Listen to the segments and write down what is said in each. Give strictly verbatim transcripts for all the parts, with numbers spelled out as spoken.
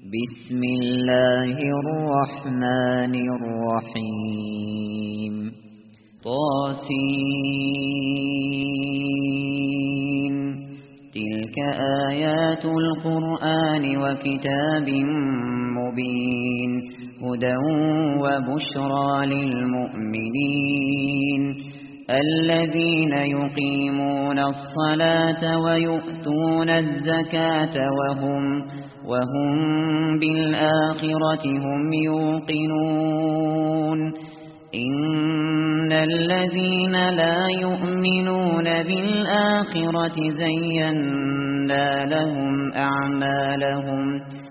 بسم الله الرحمن الرحيم طاسين تلك آيات القرآن وكتاب مبين هدى وبشرى للمؤمنين الذين يقيمون الصلاة ويؤتون الزكاة وهم وهم بالآخرة هم يوقنون إن الذين لا يؤمنون بالآخرة زينا لهم أعمالهم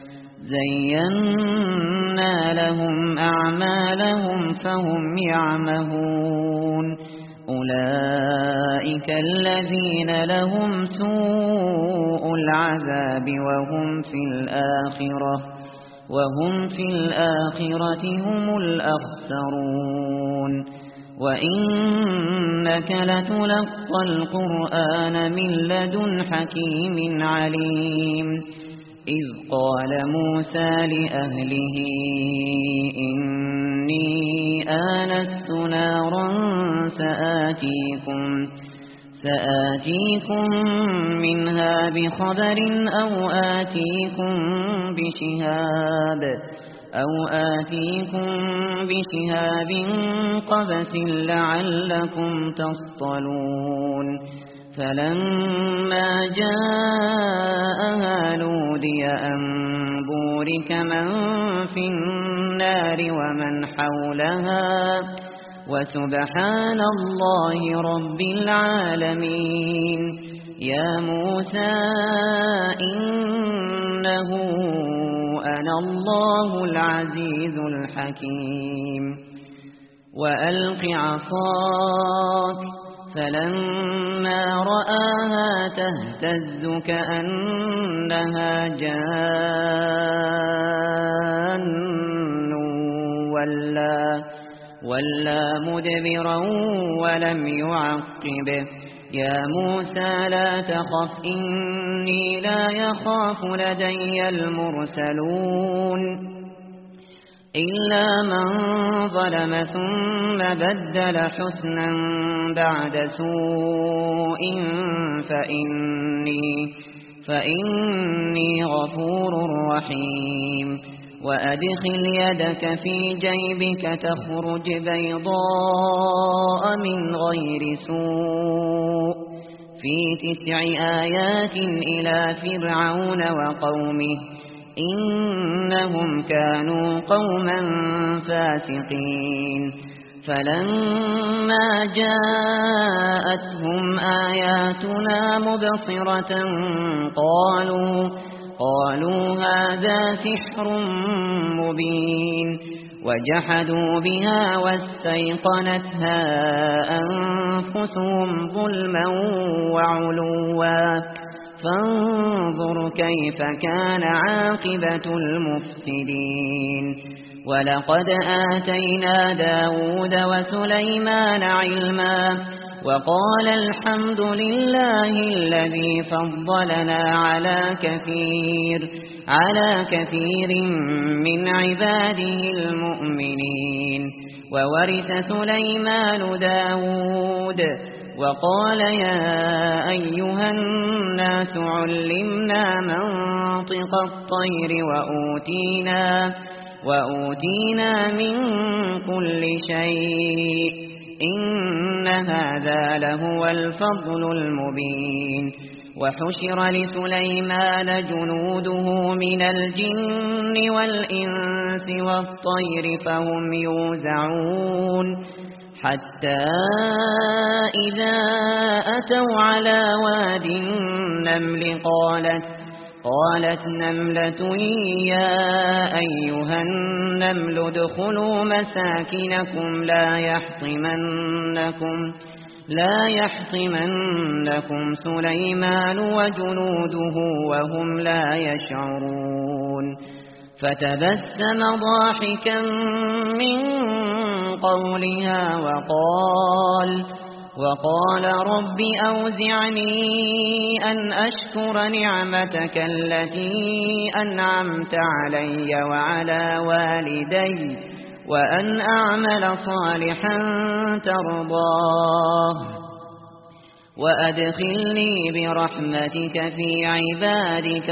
زينا لهم أعمالهم فهم يعمهون أولئك الذين لهم سوء العذاب وهم في الآخرة وهم في الآخرة هم الأخسرون وإنك لتلقى القرآن من لدن حكيم عليم إذ قال موسى لأهله إني آنست نارا سآتيكم سآتيكم منها بخبر أو آتيكم بشهاب أو آتيكم بشهاب قبس لعلكم تصطلون فلما جاءها نودي أن بورك من في النار ومن حولها وسبحان الله رب العالمين يا موسى إنه أنا الله العزيز الحكيم وألق عصاك فلما رآها تهتز كأنها جان ولا ولا مدبرا ولم يعقب يا موسى لا تخف إني لا يخاف لدي المرسلون إلا من ظلم ثم بدل حسنا بعد سوء فإني, فإني غفور رحيم وأدخل يدك في جيبك تخرج بيضاء من غير سوء في تسع آيات إلى فرعون وقومه إنهم كانوا قوما فاسقين فلما جاءتهم آياتنا مبصرة قالوا قالوا هذا سحر مبين وجحدوا بها واستيقنتها أنفسهم ظلما وعلوا فانظر كيف كان عاقبة المفسدين ولقد آتينا داود وسليمان علما وقال الحمد لله الذي فضلنا على كثير على كثير من عباده المؤمنين وورث سليمان داود وقال يا أيها الناس علمنا منطق الطير وأوتينا وأوتينا من كل شيء إن هذا لهو الفضل المبين وحشر لسليمان جنوده من الجن والإنس والطير فهم يوزعون حتى إذا أتوا على واد النمل قالت قالت نملة يا أيها النمل ادخلوا مساكنكم لا يحطمنكم لا يحطمنكم سليمان وجنوده وهم لا يشعرون فتبسم ضاحكا من قولها وقال وقال رب أوزعني أن أشكر نعمتك التي أنعمت علي وعلى والدي وأن أعمل صالحا ترضاه وأدخلني برحمتك في عبادك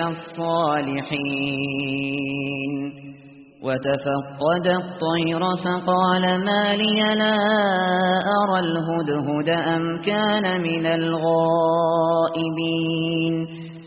الصالحين. وتفقد الطير فقال ما لي لا أرى الهدهد أم كان من الغائبين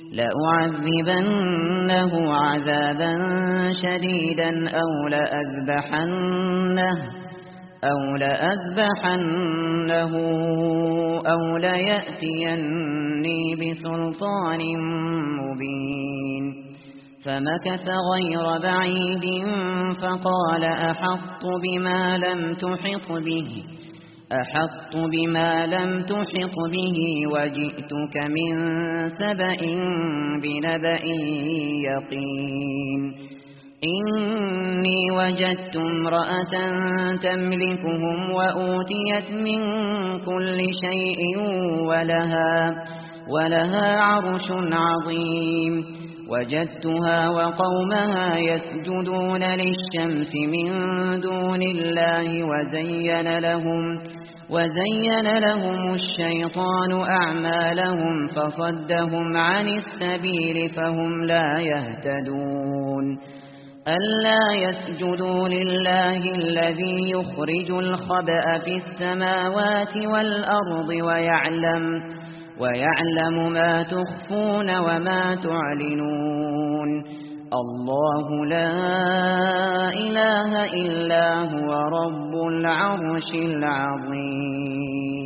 لأعذبنه عذابا شديدا أو لأذبحنه أو لأذبحنه أو ليأتيني بسلطان مبين. فمكث غير بعيد فقال أحطت بما لم تحط به أحطت بما لم تحط به وجئتك من سبأ بنبأ يقين. إني وجدت امرأة تملكهم وأوتيت من كل شيء ولها, ولها عرش عظيم. وجدتها وقومها يسجدون للشمس من دون الله وزين لهم, وزين لهم الشيطان أعمالهم فصدهم عن السبيل فهم لا يهتدون. ألا يسجدوا لله الذي يخرج الخبأ في السماوات والأرض ويعلم ويعلم ما تخفون وما تعلنون. الله لا إله إلا هو رب العرش العظيم.